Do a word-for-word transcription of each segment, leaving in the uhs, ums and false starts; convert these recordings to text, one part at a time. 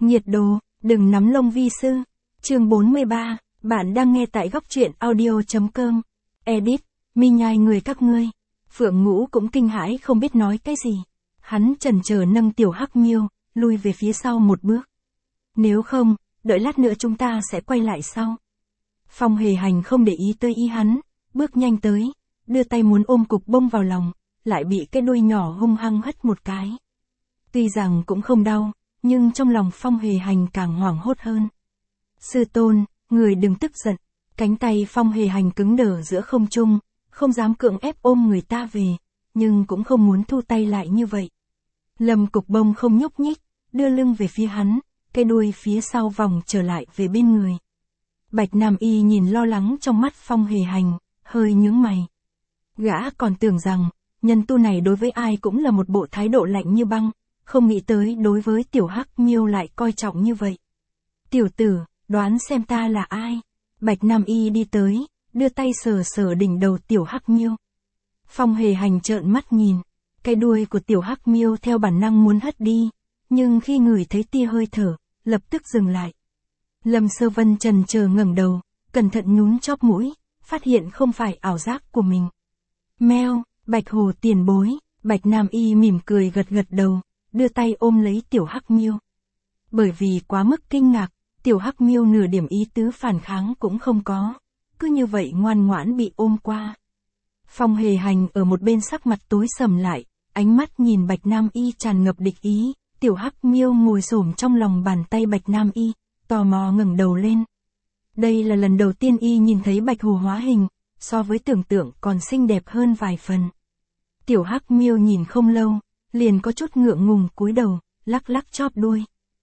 Nhiệt độ, đừng nắm lông vi sư. Chương bốn mươi ba, bạn đang nghe tại góc truyện audio.com. Edit, mi nhai người các ngươi. Phượng Ngũ cũng kinh hãi không biết nói cái gì. Hắn chần chờ nâng tiểu hắc miêu, lui về phía sau một bước. Nếu không, đợi lát nữa chúng ta sẽ quay lại sau. Phong Hề Hành không để ý tới ý hắn, bước nhanh tới, đưa tay muốn ôm cục bông vào lòng, lại bị cái đuôi nhỏ hung hăng hất một cái. Tuy rằng cũng không đau, nhưng trong lòng Phong Hề Hành càng hoảng hốt hơn. Sư tôn, người đừng tức giận. Cánh tay Phong Hề Hành cứng đờ giữa không trung, không dám cưỡng ép ôm người ta về, nhưng cũng không muốn thu tay lại như vậy. Lâm Cục Bông không nhúc nhích, đưa lưng về phía hắn, cái đuôi phía sau vòng trở lại về bên người. Bạch Nam Y nhìn lo lắng trong mắt Phong Hề Hành, hơi nhướng mày. Gã còn tưởng rằng, nhân tu này đối với ai cũng là một bộ thái độ lạnh như băng, không nghĩ tới đối với tiểu hắc miêu lại coi trọng như vậy. Tiểu tử, đoán xem ta là ai? Bạch Nam Y đi tới, đưa tay sờ sờ đỉnh đầu tiểu hắc miêu. Phong Hề Hành trợn mắt nhìn, cái đuôi của tiểu hắc miêu theo bản năng muốn hất đi, nhưng khi ngửi thấy tia hơi thở, lập tức dừng lại. Lâm Sơ Vân chần chờ ngẩng đầu, cẩn thận nhún chóp mũi, phát hiện không phải ảo giác của mình. Meo, Bạch Hồ tiền bối. Bạch Nam Y mỉm cười gật gật đầu, đưa tay ôm lấy tiểu hắc miêu. Bởi vì quá mức kinh ngạc, tiểu hắc miêu nửa điểm ý tứ phản kháng cũng không có, cứ như vậy ngoan ngoãn bị ôm qua. Phong Hề Hành ở một bên sắc mặt tối sầm lại, ánh mắt nhìn Bạch Nam Y tràn ngập địch ý. Tiểu hắc miêu ngồi xổm trong lòng bàn tay Bạch Nam Y, tò mò ngẩng đầu lên. Đây là lần đầu tiên y nhìn thấy Bạch Hồ hóa hình, so với tưởng tượng còn xinh đẹp hơn vài phần. Tiểu hắc miêu nhìn không lâu, liền có chút ngượng ngùng cúi đầu, lắc lắc chóp đuôi.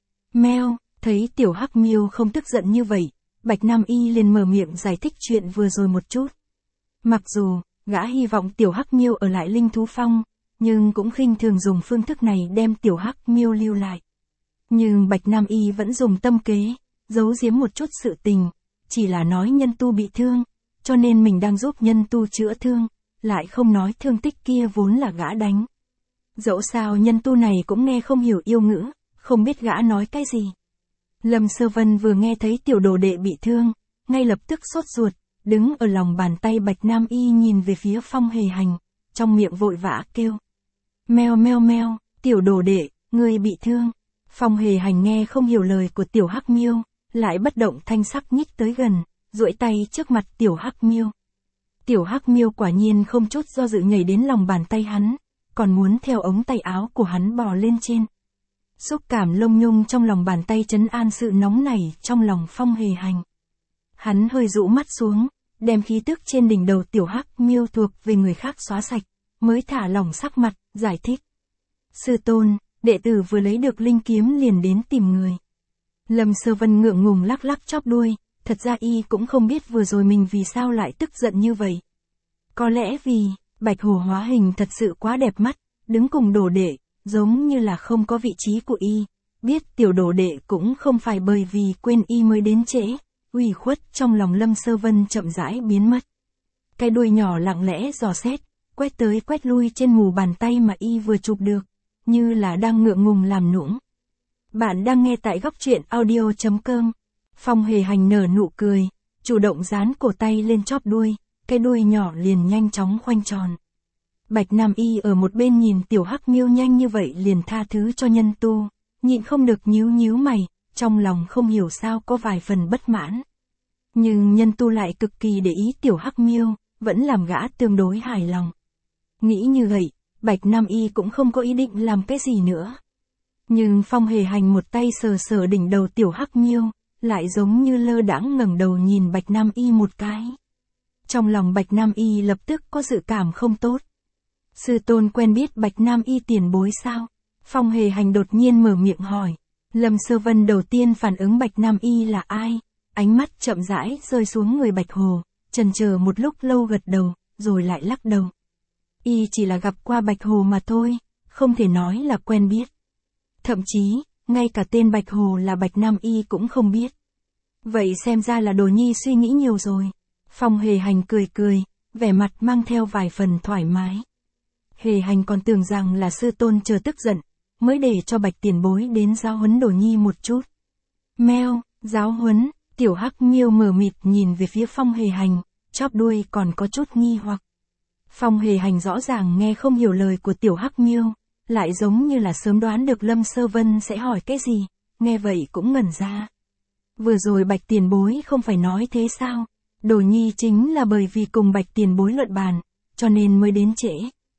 Meo, thấy tiểu hắc miêu không tức giận như vậy, Bạch Nam Y liền mở miệng giải thích chuyện vừa rồi một chút. Mặc dù, gã hy vọng tiểu hắc miêu ở lại Linh Thú Phong, nhưng cũng khinh thường dùng phương thức này đem tiểu hắc miêu lưu lại. Nhưng Bạch Nam Y vẫn dùng tâm kế, giấu giếm một chút sự tình, chỉ là nói nhân tu bị thương, cho nên mình đang giúp nhân tu chữa thương, lại không nói thương tích kia vốn là gã đánh. Dẫu sao nhân tu này cũng nghe không hiểu yêu ngữ, không biết gã nói cái gì. Lâm Sơ Vân vừa nghe thấy tiểu đồ đệ bị thương, ngay lập tức sốt ruột, đứng ở lòng bàn tay Bạch Nam Y nhìn về phía Phong Hề Hành, trong miệng vội vã kêu. Meo meo meo, tiểu đồ đệ, ngươi bị thương. Phong Hề Hành nghe không hiểu lời của tiểu hắc miêu, lại bất động thanh sắc nhích tới gần, duỗi tay trước mặt tiểu hắc miêu. Tiểu hắc miêu quả nhiên không chút do dự nhảy đến lòng bàn tay hắn, còn muốn theo ống tay áo của hắn bò lên trên. Xúc cảm lông nhung trong lòng bàn tay trấn an sự nóng nảy trong lòng Phong Hề Hành. Hắn hơi rũ mắt xuống, đem khí tức trên đỉnh đầu tiểu hắc miêu thuộc về người khác xóa sạch, mới thả lỏng sắc mặt, giải thích. Sư tôn, đệ tử vừa lấy được linh kiếm liền đến tìm người. Lâm Sơ Vân ngượng ngùng lắc lắc chóp đuôi, thật ra y cũng không biết vừa rồi mình vì sao lại tức giận như vậy. Có lẽ vì, Bạch Hồ hóa hình thật sự quá đẹp mắt, đứng cùng đồ đệ, giống như là không có vị trí của y, biết tiểu đồ đệ cũng không phải bởi vì quên y mới đến trễ, ủy khuất trong lòng Lâm Sơ Vân chậm rãi biến mất. Cái đuôi nhỏ lặng lẽ dò xét, quét tới quét lui trên mù bàn tay mà y vừa chụp được, như là đang ngượng ngùng làm nũng. Bạn đang nghe tại góc truyện audio.com. Phong Hề Hành nở nụ cười, chủ động dán cổ tay lên chóp đuôi, cái đuôi nhỏ liền nhanh chóng khoanh tròn. Bạch Nam Y ở một bên nhìn tiểu hắc miêu nhanh như vậy liền tha thứ cho nhân tu, nhịn không được nhíu nhíu mày, trong lòng không hiểu sao có vài phần bất mãn. Nhưng nhân tu lại cực kỳ để ý tiểu hắc miêu, vẫn làm gã tương đối hài lòng. Nghĩ như vậy, Bạch Nam Y cũng không có ý định làm cái gì nữa. Nhưng Phong Hề Hành một tay sờ sờ đỉnh đầu tiểu hắc miêu, lại giống như lơ đãng ngẩng đầu nhìn Bạch Nam Y một cái. Trong lòng Bạch Nam Y lập tức có dự cảm không tốt. Sư tôn quen biết Bạch Nam Y tiền bối sao? Phong Hề Hành đột nhiên mở miệng hỏi. Lâm Sơ Vân đầu tiên phản ứng Bạch Nam Y là ai? Ánh mắt chậm rãi rơi xuống người Bạch Hồ, chần chờ một lúc lâu gật đầu, rồi lại lắc đầu. Y chỉ là gặp qua Bạch Hồ mà thôi, không thể nói là quen biết. Thậm chí, ngay cả tên Bạch Hồ là Bạch Nam Y cũng không biết. Vậy xem ra là Đồ Nhi suy nghĩ nhiều rồi. Phong Hề Hành cười cười, vẻ mặt mang theo vài phần thoải mái. Hề Hành còn tưởng rằng là sư tôn chờ tức giận, mới để cho Bạch tiền bối đến giao huấn Đồ Nhi một chút. Meo, giáo huấn, tiểu hắc miêu mờ mịt nhìn về phía Phong Hề Hành, chóp đuôi còn có chút nghi hoặc. Phong Hề Hành rõ ràng nghe không hiểu lời của tiểu hắc miêu, lại giống như là sớm đoán được Lâm Sơ Vân sẽ hỏi cái gì, nghe vậy cũng ngẩn ra. Vừa rồi Bạch tiền bối không phải nói thế sao? Đồ nhi chính là bởi vì cùng Bạch tiền bối luận bàn, cho nên mới đến trễ.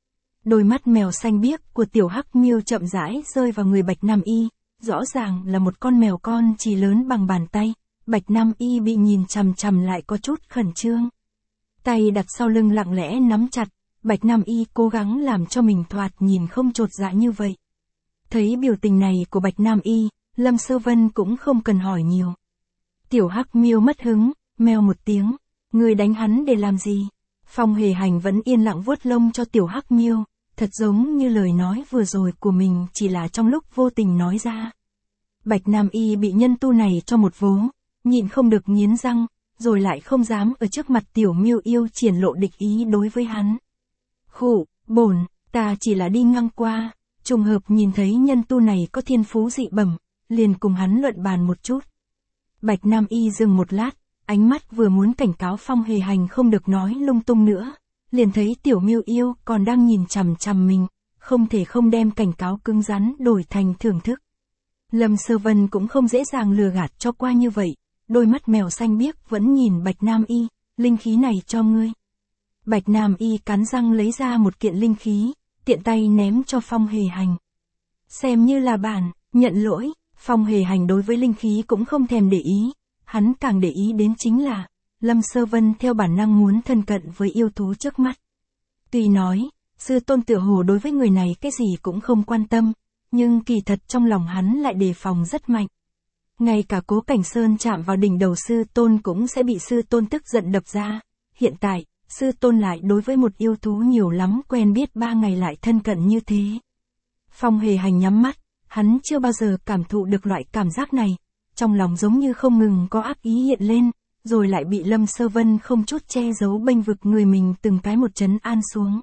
Đôi mắt mèo xanh biếc của tiểu hắc miêu chậm rãi rơi vào người Bạch Nam Y, rõ ràng là một con mèo con chỉ lớn bằng bàn tay. Bạch Nam Y bị nhìn chằm chằm lại có chút khẩn trương. Tay đặt sau lưng lặng lẽ nắm chặt, Bạch Nam Y cố gắng làm cho mình thoạt nhìn không chột dạ như vậy. Thấy biểu tình này của Bạch Nam Y, Lâm Sơ Vân cũng không cần hỏi nhiều. Tiểu hắc miêu mất hứng, meo một tiếng, người đánh hắn để làm gì? Phong Hề Hành vẫn yên lặng vuốt lông cho tiểu hắc miêu, thật giống như lời nói vừa rồi của mình chỉ là trong lúc vô tình nói ra. Bạch Nam Y bị nhân tu này cho một vố, nhịn không được nghiến răng, rồi lại không dám ở trước mặt tiểu miêu yêu triển lộ địch ý đối với hắn. Khụ, bổn, ta chỉ là đi ngang qua, trùng hợp nhìn thấy nhân tu này có thiên phú dị bẩm, liền cùng hắn luận bàn một chút. Bạch Nam Y dừng một lát, ánh mắt vừa muốn cảnh cáo Phong Hề Hành không được nói lung tung nữa, liền thấy tiểu miêu yêu còn đang nhìn chằm chằm mình, không thể không đem cảnh cáo cứng rắn đổi thành thưởng thức. Lâm Sơ Vân cũng không dễ dàng lừa gạt cho qua như vậy, đôi mắt mèo xanh biếc vẫn nhìn Bạch Nam Y, linh khí này cho ngươi. Bạch Nam Y cắn răng lấy ra một kiện linh khí, tiện tay ném cho Phong Hề Hành. Xem như là bản, nhận lỗi, Phong Hề Hành đối với linh khí cũng không thèm để ý, hắn càng để ý đến chính là, Lâm Sơ Vân theo bản năng muốn thân cận với yêu thú trước mắt. Tuy nói, sư tôn tựa hồ đối với người này cái gì cũng không quan tâm, nhưng kỳ thật trong lòng hắn lại đề phòng rất mạnh. Ngay cả Cố Cảnh Sơn chạm vào đỉnh đầu sư tôn cũng sẽ bị sư tôn tức giận đập ra. Hiện tại, sư tôn lại đối với một yêu thú nhiều lắm quen biết ba ngày lại thân cận như thế. Phong Hề Hành nhắm mắt, hắn chưa bao giờ cảm thụ được loại cảm giác này, trong lòng giống như không ngừng có ác ý hiện lên, rồi lại bị Lâm Sơ Vân không chút che giấu bênh vực người mình từng cái một trấn an xuống.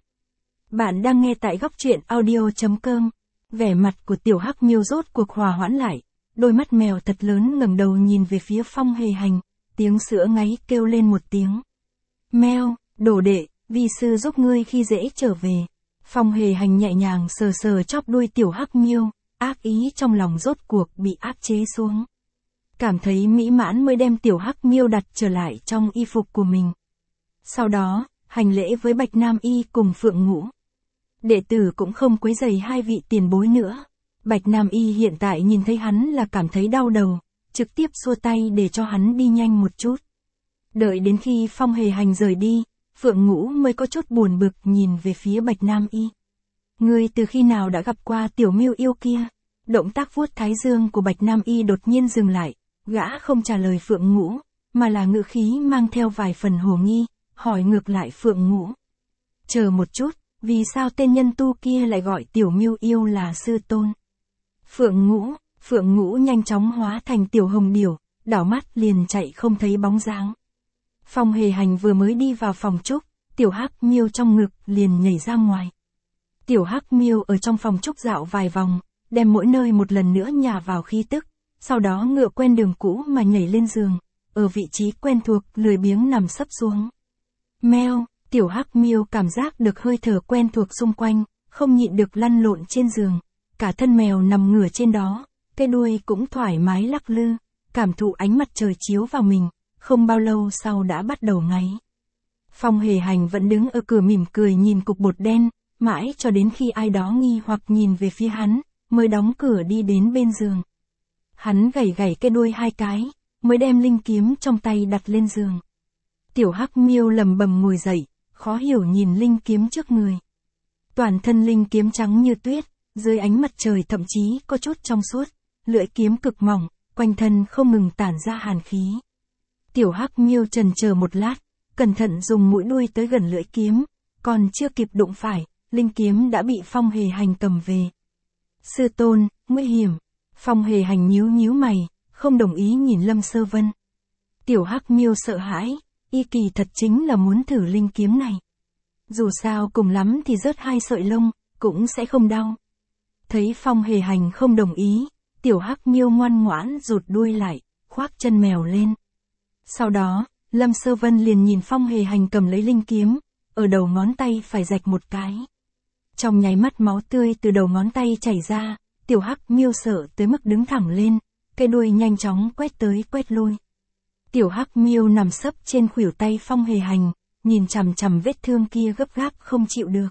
Bạn đang nghe tại góc truyện audio chấm com. Vẻ mặt của tiểu hắc miêu rốt cuộc hòa hoãn lại, đôi mắt mèo thật lớn ngẩng đầu nhìn về phía Phong Hề Hành, tiếng sữa ngáy kêu lên một tiếng. Meo, đồ đệ, vi sư giúp ngươi khi dễ trở về. Phong Hề Hành nhẹ nhàng sờ sờ chóp đuôi tiểu hắc miêu, ác ý trong lòng rốt cuộc bị áp chế xuống. Cảm thấy mỹ mãn mới đem tiểu hắc miêu đặt trở lại trong y phục của mình. Sau đó, hành lễ với Bạch Nam Y cùng Phượng Ngũ. Đệ tử cũng không quấy rầy hai vị tiền bối nữa. Bạch Nam Y hiện tại nhìn thấy hắn là cảm thấy đau đầu, trực tiếp xua tay để cho hắn đi nhanh một chút. Đợi đến khi Phong Hề Hành rời đi, Phượng Ngũ mới có chút buồn bực nhìn về phía Bạch Nam Y. Ngươi từ khi nào đã gặp qua tiểu miêu yêu kia? Động tác vuốt thái dương của Bạch Nam Y đột nhiên dừng lại, gã không trả lời Phượng Ngũ, mà là ngữ khí mang theo vài phần hồ nghi, hỏi ngược lại Phượng Ngũ. Chờ một chút, vì sao tên nhân tu kia lại gọi tiểu miêu yêu là sư tôn? Phượng Ngũ, Phượng Ngũ nhanh chóng hóa thành tiểu hồng điểu, đảo mắt liền chạy không thấy bóng dáng. Phong Hề Hành vừa mới đi vào phòng trúc, tiểu hắc miêu trong ngực liền nhảy ra ngoài. Tiểu hắc miêu ở trong phòng trúc dạo vài vòng, đem mỗi nơi một lần nữa nhả vào khí tức, sau đó ngựa quen đường cũ mà nhảy lên giường, ở vị trí quen thuộc lười biếng nằm sấp xuống. Meo, tiểu hắc miêu cảm giác được hơi thở quen thuộc xung quanh, không nhịn được lăn lộn trên giường, cả thân mèo nằm ngửa trên đó, cái đuôi cũng thoải mái lắc lư, cảm thụ ánh mặt trời chiếu vào mình, không bao lâu sau đã bắt đầu ngáy. Phong Hề Hành vẫn đứng ở cửa mỉm cười nhìn cục bột đen, mãi cho đến khi ai đó nghi hoặc nhìn về phía hắn, mới đóng cửa đi đến bên giường. Hắn gảy gảy cái đuôi hai cái, mới đem linh kiếm trong tay đặt lên giường. Tiểu hắc miêu lầm bầm ngồi dậy, khó hiểu nhìn linh kiếm trước người. Toàn thân linh kiếm trắng như tuyết, dưới ánh mặt trời thậm chí có chút trong suốt, lưỡi kiếm cực mỏng, quanh thân không ngừng tản ra hàn khí. Tiểu hắc miêu chần chờ một lát, cẩn thận dùng mũi đuôi tới gần lưỡi kiếm, còn chưa kịp đụng phải, linh kiếm đã bị Phong Hề Hành cầm về. Sư tôn, nguy hiểm. Phong Hề Hành nhíu nhíu mày, không đồng ý nhìn Lâm Sơ Vân. Tiểu hắc miêu sợ hãi, y kỳ thật chính là muốn thử linh kiếm này. Dù sao cùng lắm thì rớt hai sợi lông, cũng sẽ không đau. Thấy Phong Hề Hành không đồng ý, tiểu hắc miêu ngoan ngoãn rụt đuôi lại, khoác chân mèo lên. Sau đó, Lâm Sơ Vân liền nhìn Phong Hề Hành cầm lấy linh kiếm, ở đầu ngón tay phải rạch một cái. Trong nháy mắt máu tươi từ đầu ngón tay chảy ra, tiểu hắc miêu sợ tới mức đứng thẳng lên, cái đuôi nhanh chóng quét tới quét lui. Tiểu hắc miêu nằm sấp trên khuỷu tay Phong Hề Hành, nhìn chằm chằm vết thương kia gấp gáp không chịu được.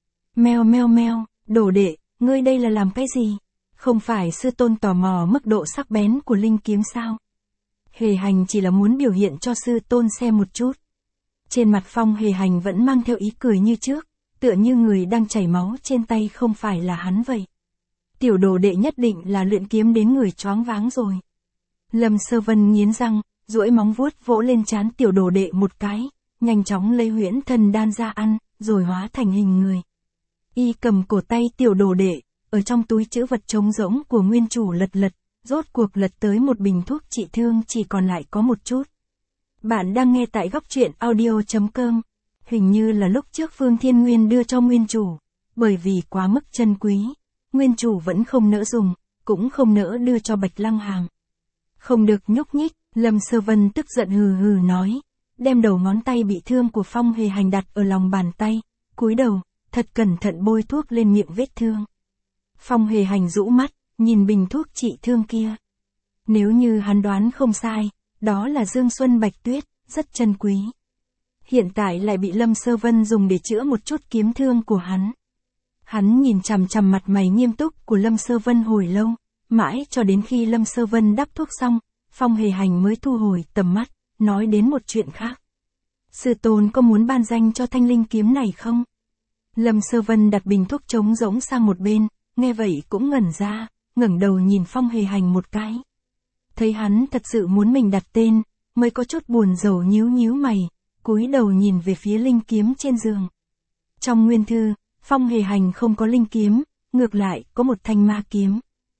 Meo meo meo, đồ đệ, ngươi đây là làm cái gì? Không phải sư tôn tò mò mức độ sắc bén của linh kiếm sao? Hề Hành chỉ là muốn biểu hiện cho sư tôn xem một chút. Trên mặt Phong Hề Hành vẫn mang theo ý cười như trước, tựa như người đang chảy máu trên tay không phải là hắn vậy. Tiểu đồ đệ nhất định là luyện kiếm đến người choáng váng rồi. Lâm Sơ Vân nghiến răng, duỗi móng vuốt vỗ lên trán tiểu đồ đệ một cái, nhanh chóng lấy huyễn thần đan ra ăn, rồi hóa thành hình người. Y cầm cổ tay tiểu đồ đệ, ở trong túi trữ vật trống rỗng của nguyên chủ lật lật, rốt cuộc lật tới một bình thuốc trị thương chỉ còn lại có một chút. Bạn đang nghe tại góc truyện audio chấm com. Hình như là lúc trước Phương Thiên Nguyên đưa cho nguyên chủ, bởi vì quá mức chân quý, nguyên chủ vẫn không nỡ dùng, cũng không nỡ đưa cho Bạch Lăng Hàm. Không được nhúc nhích, Lâm Sơ Vân tức giận hừ hừ nói, đem đầu ngón tay bị thương của Phong Hề Hành đặt ở lòng bàn tay, cúi đầu, thật cẩn thận bôi thuốc lên miệng vết thương. Phong Hề Hành rũ mắt, nhìn bình thuốc trị thương kia. Nếu như hắn đoán không sai, đó là Dương Xuân Bạch Tuyết, rất chân quý. Hiện tại lại bị Lâm Sơ Vân dùng để chữa một chút kiếm thương của hắn. Hắn nhìn chằm chằm mặt mày nghiêm túc của Lâm Sơ Vân hồi lâu, mãi cho đến khi Lâm Sơ Vân đắp thuốc xong, Phong Hề Hành mới thu hồi tầm mắt, nói đến một chuyện khác. Sư tôn có muốn ban danh cho thanh linh kiếm này không? Lâm Sơ Vân đặt bình thuốc trống rỗng sang một bên, nghe vậy cũng ngẩn ra, ngẩng đầu nhìn Phong Hề Hành một cái. Thấy hắn thật sự muốn mình đặt tên, mới có chút buồn rầu nhíu nhíu mày, cúi đầu nhìn về phía linh kiếm trên giường. Trong nguyên thư, Phong Hề Hành không có linh kiếm, ngược lại có một thanh ma kiếm.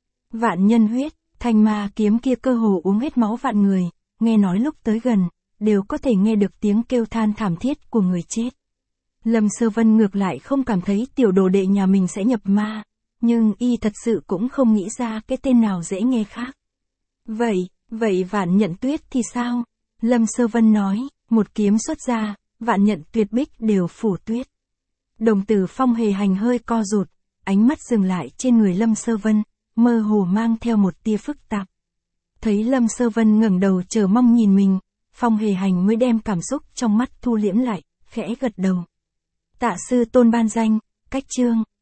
Vạn nhân huyết, thanh ma kiếm kia cơ hồ uống hết máu vạn người, nghe nói lúc tới gần, đều có thể nghe được tiếng kêu than thảm thiết của người chết. Lâm Sơ Vân ngược lại không cảm thấy tiểu đồ đệ nhà mình sẽ nhập ma, nhưng y thật sự cũng không nghĩ ra cái tên nào dễ nghe khác. Vậy, vậy Vạn Nhận Tuyết thì sao? Lâm Sơ Vân nói, một kiếm xuất ra, vạn nhận tuyệt bích đều phủ tuyết. Đồng tử Phong Hề Hành hơi co rụt, ánh mắt dừng lại trên người Lâm Sơ Vân, mơ hồ mang theo một tia phức tạp. Thấy Lâm Sơ Vân ngẩng đầu chờ mong nhìn mình, Phong Hề Hành mới đem cảm xúc trong mắt thu liễm lại, khẽ gật đầu. Tạ sư tôn ban danh, cách chương.